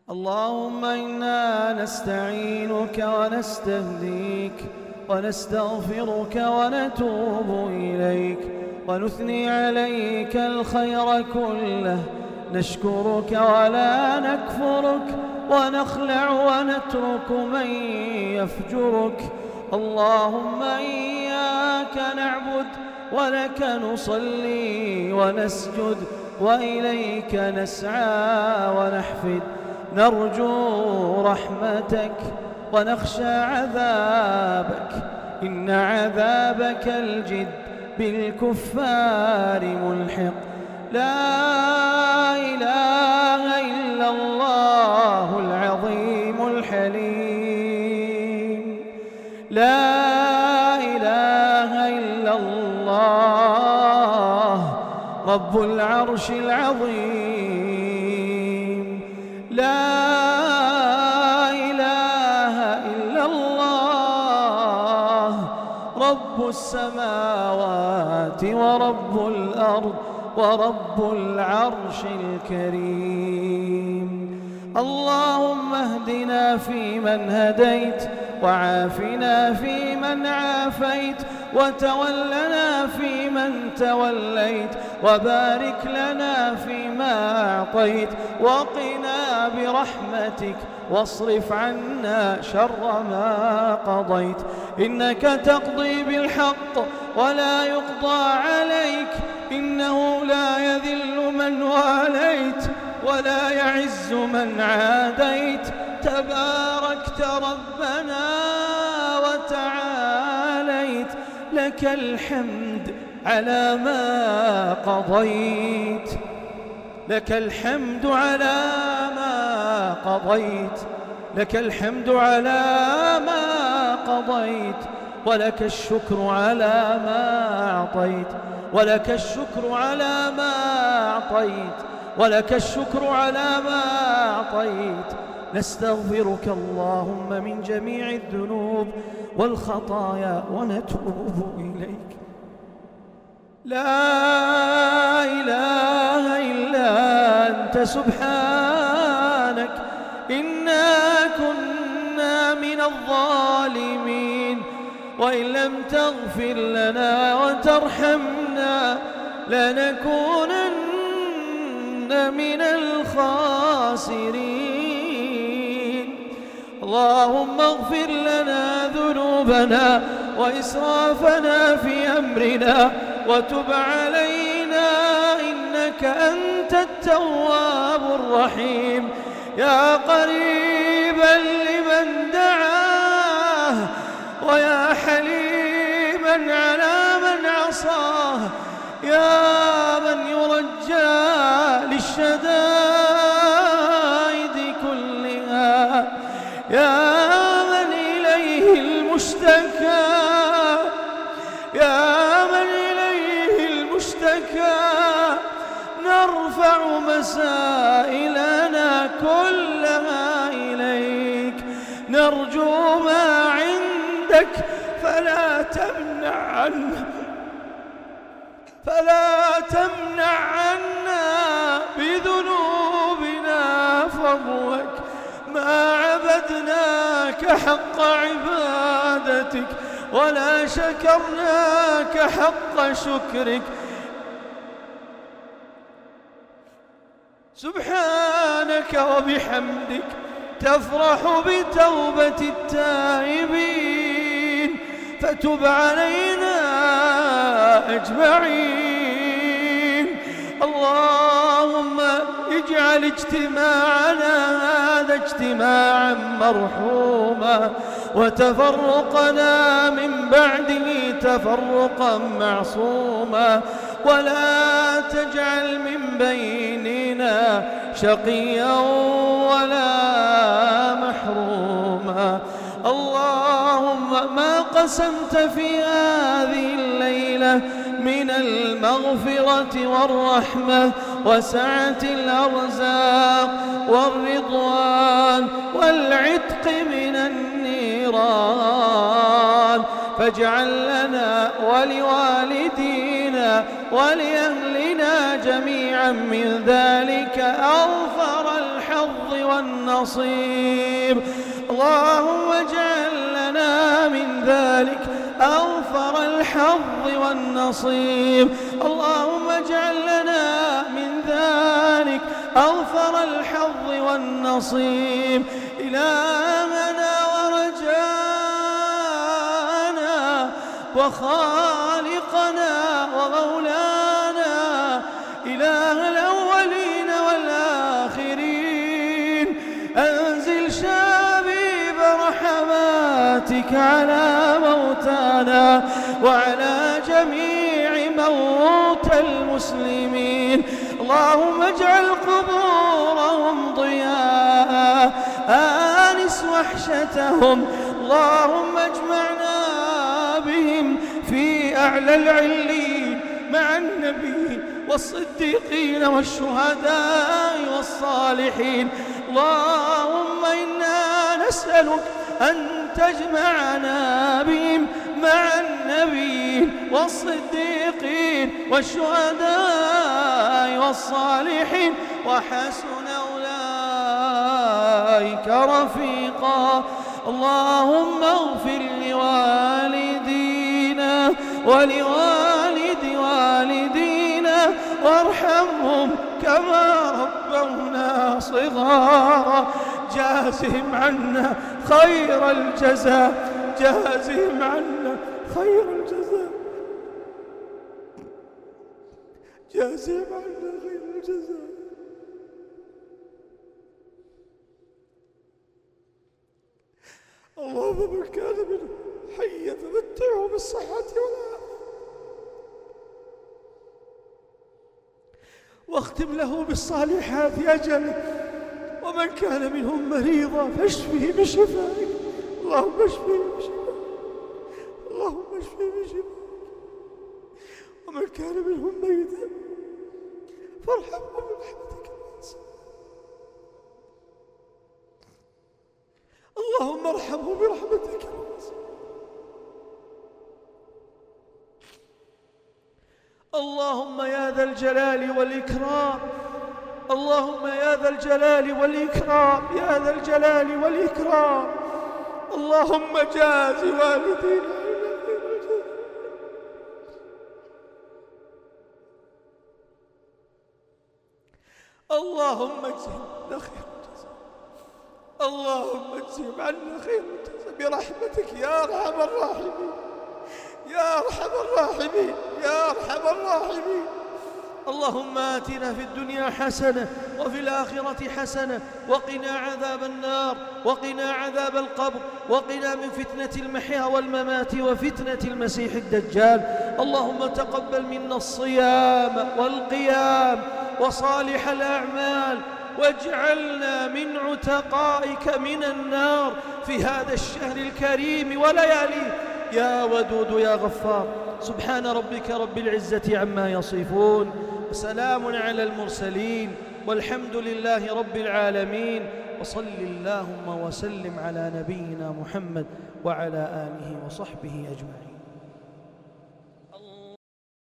اللهم إنا نستعينك ونستهديك ونستغفرك ونتوب إليك ونثني عليك الخير كله، نشكرك ولا نكفرك، ونخلع ونترك من يفجرك. اللهم إياك نعبد ولك نصلي ونسجد وإليك نسعى ونحفد، نرجو رحمتك ونخشى عذابك، إن عذابك الجد بالكفار ملحق. لا إله إلا الله العظيم الحليم، لا إله إلا الله رب العرش العظيم، لا إله إلا الله رب السماوات ورب الأرض ورب العرش الكريم. اللهم اهدنا فيمن هديت، وعافنا فيمن عافيت، وتولنا فيمن توليت، وبارك لنا فيما أعطيت، وقنا برحمتك واصرف عنا شر ما قضيت، إنك تقضي بالحق ولا يقضى عليك، إنه لا يذل من واليت ولا يعز من عاديت، تباركت ربنا وتعاليت، لك الحمد على ما قضيت، لك الحمد على ما قضيت، لك الحمد على ما قضيت، ولك الشكر على ما أعطيت، ولك الشكر على ما أعطيت، ولك الشكر على ما أعطيت. نستغفرك اللهم من جميع الذنوب والخطايا ونتوب إليك. لا إله إلا أنت سبحانك إنا كنا من الظالمين، وإن لم تغفر لنا وترحمنا لنكونن من الخاسرين. اللهم اغفر لنا ذنوبنا وإسرافنا في أمرنا وتب علينا إنك أنت التواب الرحيم. يا قريبا لمن دعاه، ويا حليما على من عصاه، يا من يرجى للشدائد كلها، يا من إليه المشتكى، يا من إليه المشتكى، نرفع مسائلنا كلها إليك، نرجو ما عندك فلا تمنع عنا، فلا تمنع عنا بذنوبنا فضلك، ما عبدناك حق عبادتك ولا شكرناك حق شكرك. سبحانك وبحمدك تفرح بتوبة التائبين، فتب علينا أجمعين. اللهم اجعل اجتماعنا هذا اجتماعا مرحوما، وتفرقنا من بعده تفرقا معصوما، ولا تجعل من بيننا شقيا ولا محروما. اللهم ما قسمت في هذه الليلة من المغفرة والرحمة وسعة الأرزاق والرضوان والعتق من النيران، فاجعل لنا ولوالدينا ولأهلنا جميعا من ذلك أوفر الحظ والنصيب. اللهم اجعل لنا من ذلك أوفر الحظ والنصيب. اللهم اجعل لنا من ذلك أوفر الحظ والنصيب. إلهنا ورجانا وخالقنا ومولانا، إله الأولين والآخرين، أنزل شبيب رحماتك على موتانا وعلى جميع موتى المسلمين. اللهم اجعل قبورهم ضياء، آنس وحشتهم. اللهم اجمعنا بهم في أعلى العلين مع النبيين والصديقين والشهداء والصالحين. اللهم إنا نسألك أن تجمعنا بهم مع النبيين والصديقين والشهداء والصالحين وحسن أولئك رفيقا. اللهم اغفر لوالدينا ولوالد والدينا وارحمهم كما ربونا صغارا. جازهم عنا خير الجزاء، جازهم عنا خير الجزاء، جازهم عنا خير الجزاء. اللهم من كان منه حيا فمتعه بالصحة والعافية، واختم له بالصالحات أجله. ومن كان منهم مريضا فاشفه بشفائك. اللهم اشفه بشفائك، اللهم اشفه بشفائك. ومن كان منهم ميتا فارحمه برحمتك الواسعة. اللهم ارحمه برحمتك الواسعة. اللهم يا ذا الجلال والإكرام، اللهم يا ذا الجلال والإكرام، يا ذا الجلال والإكرام، اللهم جاز والدينا عنا خير الجزاء. اللهم اجزهم عنا خير الجزاء، اللهم اجزهم عنا خير الجزاء برحمتك يا أرحم الراحمين، يا أرحم الراحمين، يا أرحم الراحمين. اللهم آتنا في الدنيا حسنة وفي الآخرة حسنة وقنا عذاب النار وقنا عذاب القبر وقنا من فتنة المحيا والممات وفتنة المسيح الدجال. اللهم تقبل منا الصيام والقيام وصالح الأعمال، واجعلنا من عتقائك من النار في هذا الشهر الكريم ولياليه يا ودود يا غفار. سبحان ربك رب العزة عما يصفون، وسلام على المرسلين، والحمد لله رب العالمين. وصل اللهم وسلم على نبينا محمد وعلى آله وصحبه أجمعين.